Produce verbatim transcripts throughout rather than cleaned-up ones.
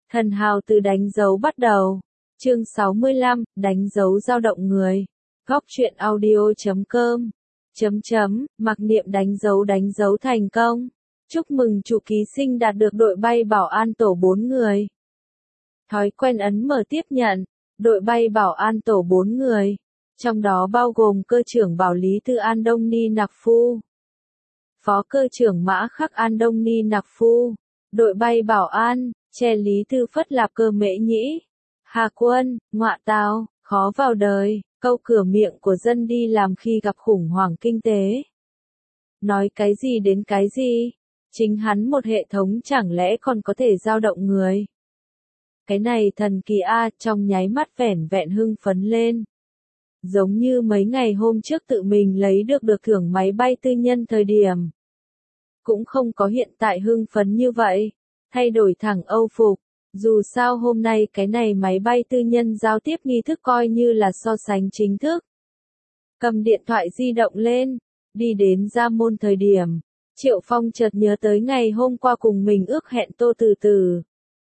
Thần hào từ đánh dấu bắt đầu. Chương sáu mươi lăm, đánh dấu dao động người. Góc truyện audio chấm com. Chấm chấm, mặc niệm đánh dấu đánh dấu thành công. Chúc mừng chủ ký sinh đạt được đội bay bảo an tổ bốn người. Thói quen ấn mở tiếp nhận. Đội bay bảo an tổ bốn người. Trong đó bao gồm cơ trưởng Bảo Lý Tư An Đông Ni Nặc Phu. Phó cơ trưởng Mã Khắc An Đông Ni Nặc Phu. Đội bay bảo an, che Lý Tư Phất Lạp Cơ Mễ Nhĩ. Hà Quân, ngọa tào, khó vào đời, câu cửa miệng của dân đi làm khi gặp khủng hoảng kinh tế. Nói cái gì đến cái gì? Chính hắn một hệ thống chẳng lẽ còn có thể dao động người? Cái này thần kỳ a, trong nháy mắt vẻn vẹn hưng phấn lên. Giống như mấy ngày hôm trước tự mình lấy được được thưởng máy bay tư nhân thời điểm. Cũng không có hiện tại hưng phấn như vậy. Thay đổi thẳng âu phục. Dù sao hôm nay cái này máy bay tư nhân giao tiếp nghi thức coi như là so sánh chính thức. Cầm điện thoại di động lên. Đi đến ra môn thời điểm. Triệu Phong chợt nhớ tới ngày hôm qua cùng mình ước hẹn Tô Từ Từ.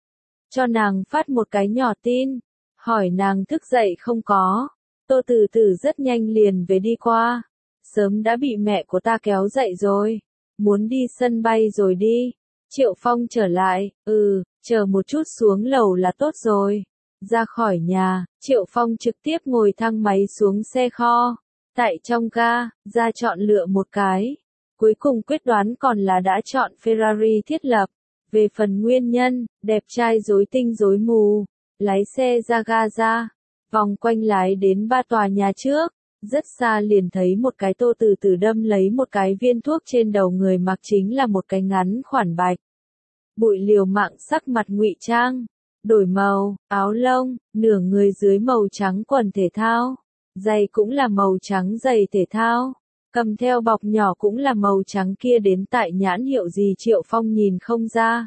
Cho nàng phát một cái nhỏ tin. Hỏi nàng thức dậy không có. Tô Từ Từ rất nhanh liền về đi qua. Sớm đã bị mẹ của ta kéo dậy rồi. Muốn đi sân bay rồi đi. Triệu Phong trở lại, ừ, chờ một chút xuống lầu là tốt rồi. Ra khỏi nhà, Triệu Phong trực tiếp ngồi thang máy xuống xe kho. Tại trong ga, ra chọn lựa một cái. Cuối cùng quyết đoán còn là đã chọn Ferrari thiết lập. Về phần nguyên nhân, đẹp trai rối tinh rối mù. Lái xe ra ga ra. Vòng quanh lái đến ba tòa nhà trước. Rất xa liền thấy một cái Tô Từ Từ đâm lấy một cái viên thuốc trên đầu người mặc chính là một cái ngắn khoản bạch. Bụi liều mạng sắc mặt ngụy trang. Đổi màu, áo lông, nửa người dưới màu trắng quần thể thao. Giày cũng là màu trắng giày thể thao. Cầm theo bọc nhỏ cũng là màu trắng kia đến tại nhãn hiệu gì Triệu Phong nhìn không ra.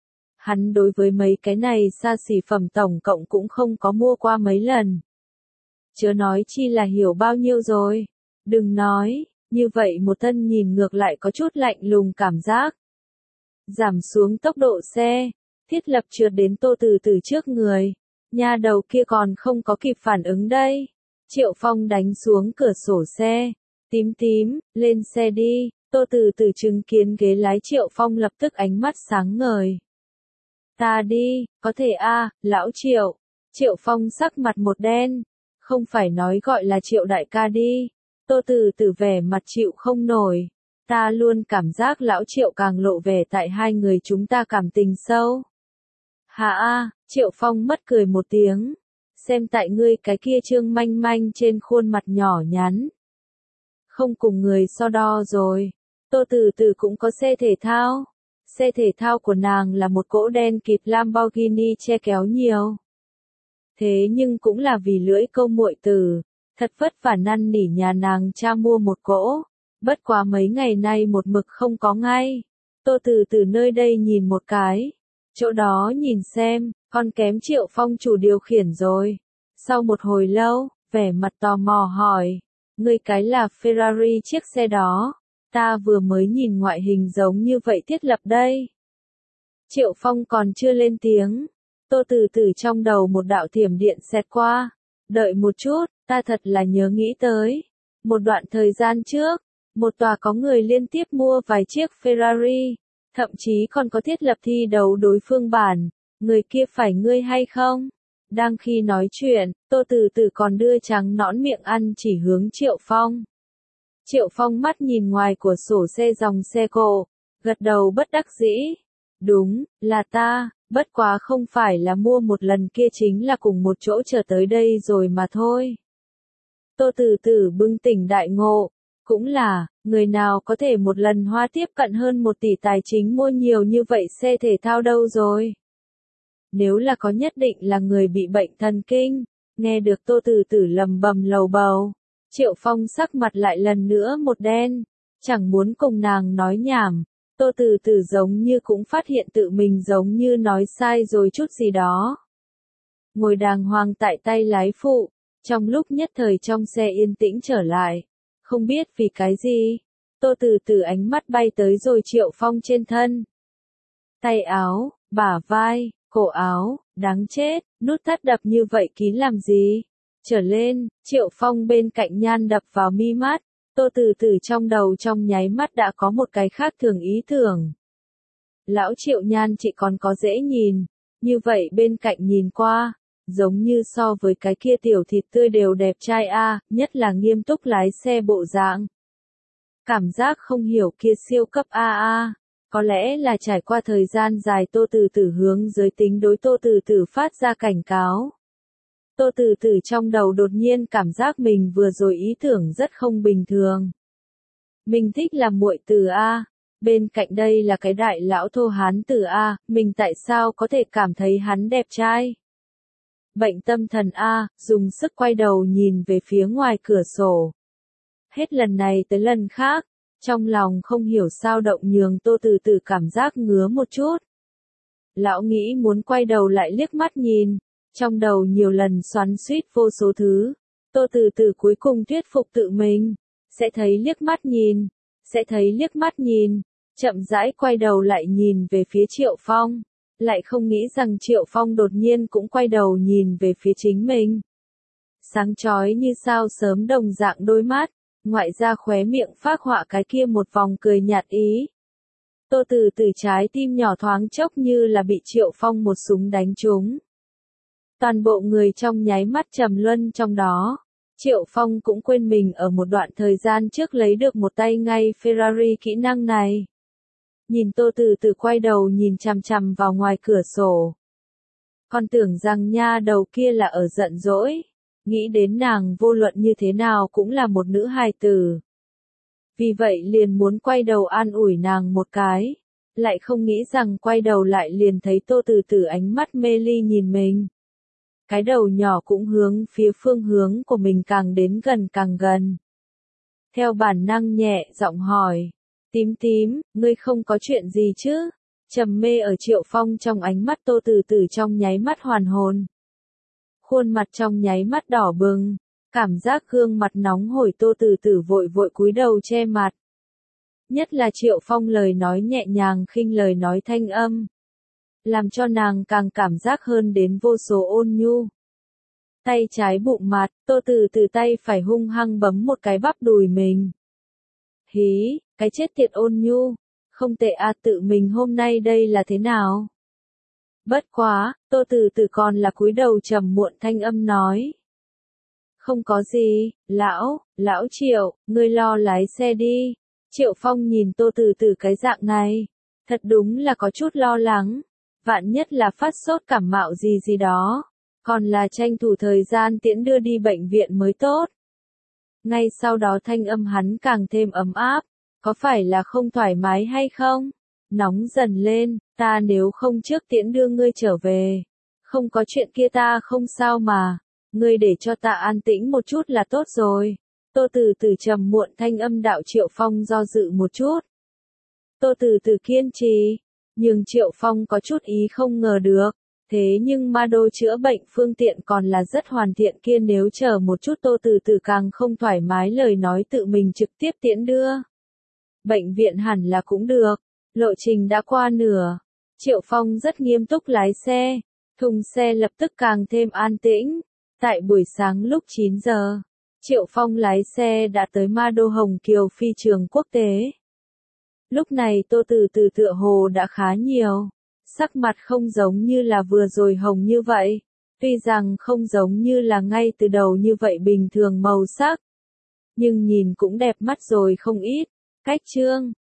Hắn đối với mấy cái này xa xỉ phẩm tổng cộng cũng không có mua qua mấy lần. Chớ nói chi là hiểu bao nhiêu rồi. Đừng nói, như vậy một thân nhìn ngược lại có chút lạnh lùng cảm giác. Giảm xuống tốc độ xe, thiết lập trượt đến Tô Từ Từ trước người. Nha đầu kia còn không có kịp phản ứng đây. Triệu Phong đánh xuống cửa sổ xe. Tím tím, lên xe đi. Tô Từ Từ chứng kiến ghế lái Triệu Phong lập tức ánh mắt sáng ngời. Ta đi, có thể a, lão Triệu. Triệu Phong sắc mặt một đen. Không phải nói gọi là Triệu đại ca đi. Tô Từ Từ vẻ mặt chịu không nổi. Ta luôn cảm giác lão Triệu càng lộ vẻ tại hai người chúng ta cảm tình sâu. Hà a, Triệu Phong mất cười một tiếng. Xem tại ngươi cái kia trương manh manh trên khuôn mặt nhỏ nhắn. Không cùng người so đo rồi. Tô Từ Từ cũng có xe thể thao. Xe thể thao của nàng là một cỗ đen kịt Lamborghini che kéo nhiều. Thế nhưng cũng là vì lưỡi câu muội tử, thật vất vả năn nỉ nhà nàng cha mua một cỗ, bất quá mấy ngày nay một mực không có ngay. Tô Từ Từ nơi đây nhìn một cái, chỗ đó nhìn xem, con kém Triệu Phong chủ điều khiển rồi. Sau một hồi lâu, vẻ mặt tò mò hỏi, ngươi cái là Ferrari chiếc xe đó, ta vừa mới nhìn ngoại hình giống như vậy thiết lập đây. Triệu Phong còn chưa lên tiếng. Tô Từ Từ trong đầu một đạo thiểm điện xẹt qua. Đợi một chút, ta thật là nhớ nghĩ tới. Một đoạn thời gian trước, một tòa có người liên tiếp mua vài chiếc Ferrari, thậm chí còn có thiết lập thi đấu đối phương bản. Người kia phải ngươi hay không? Đang khi nói chuyện, Tô Từ Từ còn đưa trắng nõn miệng ăn chỉ hướng Triệu Phong. Triệu Phong mắt nhìn ngoài của sổ xe dòng xe cộ, gật đầu bất đắc dĩ. Đúng, là ta. Bất quá không phải là mua một lần kia chính là cùng một chỗ trở tới đây rồi mà thôi. Tô Từ Từ bừng tỉnh đại ngộ. Cũng là, người nào có thể một lần hoa tiếp cận hơn một tỷ tài chính mua nhiều như vậy xe thể thao đâu rồi. Nếu là có nhất định là người bị bệnh thần kinh. Nghe được Tô Từ Từ lầm bầm lầu bầu. Triệu Phong sắc mặt lại lần nữa một đen. Chẳng muốn cùng nàng nói nhảm. Tô Từ Từ giống như cũng phát hiện tự mình giống như nói sai rồi chút gì đó. Ngồi đàng hoàng tại tay lái phụ, trong lúc nhất thời trong xe yên tĩnh trở lại. Không biết vì cái gì, Tô Từ Từ ánh mắt bay tới rồi Triệu Phong trên thân. Tay áo, bả vai, Cổ áo, đáng chết, nút thắt đập như vậy kín làm gì? Trở lên, Triệu Phong bên cạnh nhan đập vào mi mắt, Tô Từ Từ trong đầu trong nháy mắt đã có một cái khác thường ý tưởng. Lão Triệu nhan chị còn có dễ nhìn, như vậy bên cạnh nhìn qua, giống như so với cái kia tiểu thịt tươi đều đẹp trai a, nhất là nghiêm túc lái xe bộ dạng. Cảm giác không hiểu kia siêu cấp a a, có lẽ là trải qua thời gian dài Tô Từ Từ hướng giới tính đối Tô Từ Từ phát ra cảnh cáo. Tô Từ Từ trong đầu đột nhiên cảm giác mình vừa rồi ý tưởng rất không bình thường. Mình thích làm muội từ a, bên cạnh đây là cái đại lão thô hán từ a, mình tại sao có thể cảm thấy hắn đẹp trai? Bệnh tâm thần a, dùng sức quay đầu nhìn về phía ngoài cửa sổ. Hết lần này tới lần khác, trong lòng không hiểu sao động nhường Tô Từ Từ cảm giác ngứa một chút. Lão nghĩ muốn quay đầu lại liếc mắt nhìn, trong đầu nhiều lần xoắn xuýt vô số thứ, Tô Từ Từ cuối cùng thuyết phục tự mình, sẽ thấy liếc mắt nhìn, sẽ thấy liếc mắt nhìn, chậm rãi quay đầu lại nhìn về phía Triệu Phong, lại không nghĩ rằng Triệu Phong đột nhiên cũng quay đầu nhìn về phía chính mình. Sáng chói như sao sớm đồng dạng đôi mắt, ngoại ra khóe miệng phác họa cái kia một vòng cười nhạt ý. Tô Từ Từ trái tim nhỏ thoáng chốc như là bị Triệu Phong một súng đánh trúng. Toàn bộ người trong nháy mắt trầm luân trong đó. Triệu Phong cũng quên mình ở một đoạn thời gian trước lấy được một tay ngay Ferrari kỹ năng này. Nhìn Tô Từ Từ quay đầu nhìn chằm chằm vào ngoài cửa sổ. Còn tưởng rằng nha đầu kia là ở giận dỗi. Nghĩ đến nàng vô luận như thế nào cũng là một nữ hài tử. Vì vậy liền muốn quay đầu an ủi nàng một cái. Lại không nghĩ rằng quay đầu lại liền thấy Tô Từ Từ ánh mắt mê ly nhìn mình. Cái đầu nhỏ cũng hướng phía phương hướng của mình càng đến gần càng gần. Theo bản năng nhẹ giọng hỏi. Tím tím, ngươi không có chuyện gì chứ? Trầm mê ở Triệu Phong trong ánh mắt Tô Từ Từ trong nháy mắt hoàn hồn. Khuôn mặt trong nháy mắt đỏ bừng, cảm giác gương mặt nóng hổi Tô Từ Từ vội vội cúi đầu che mặt. Nhất là Triệu Phong lời nói nhẹ nhàng khinh lời nói thanh âm, làm cho nàng càng cảm giác hơn đến vô số ôn nhu. Tay trái bụng mặt, Tô Từ Từ tay phải hung hăng bấm một cái bắp đùi mình. Hí, cái chết tiệt ôn nhu, không tệ à, tự mình hôm nay đây là thế nào? Bất quá, Tô Từ Từ còn là cúi đầu trầm muộn thanh âm nói. Không có gì, lão, lão Triệu, ngươi lo lái xe đi. Triệu Phong nhìn Tô Từ Từ cái dạng này, thật đúng là có chút lo lắng, vạn nhất là phát sốt cảm mạo gì gì đó, còn là tranh thủ thời gian tiễn đưa đi bệnh viện mới tốt. Ngay sau đó thanh âm hắn càng thêm ấm áp, có phải là không thoải mái hay không? Nóng dần lên, ta nếu không trước tiễn đưa ngươi trở về. Không có chuyện kia ta không sao mà, ngươi để cho ta an tĩnh một chút là tốt rồi. Tô Từ Từ trầm muộn thanh âm đạo Triệu Phong do dự một chút. Tô Từ Từ kiên trì, nhưng Triệu Phong có chút ý không ngờ được. Thế nhưng ma đô chữa bệnh phương tiện còn là rất hoàn thiện kia, nếu chờ một chút Tô Từ Từ càng không thoải mái lời nói tự mình trực tiếp tiễn đưa. Bệnh viện hẳn là cũng được, lộ trình đã qua nửa. Triệu Phong rất nghiêm túc lái xe, thùng xe lập tức càng thêm an tĩnh. Tại buổi sáng lúc chín giờ, Triệu Phong lái xe đã tới ma đô Hồng Kiều phi trường quốc tế. Lúc này Tô Từ Từ tựa hồ đã khá nhiều. Sắc mặt không giống như là vừa rồi hồng như vậy, tuy rằng không giống như là ngay từ đầu như vậy bình thường màu sắc, nhưng nhìn cũng đẹp mắt rồi không ít. Cách chương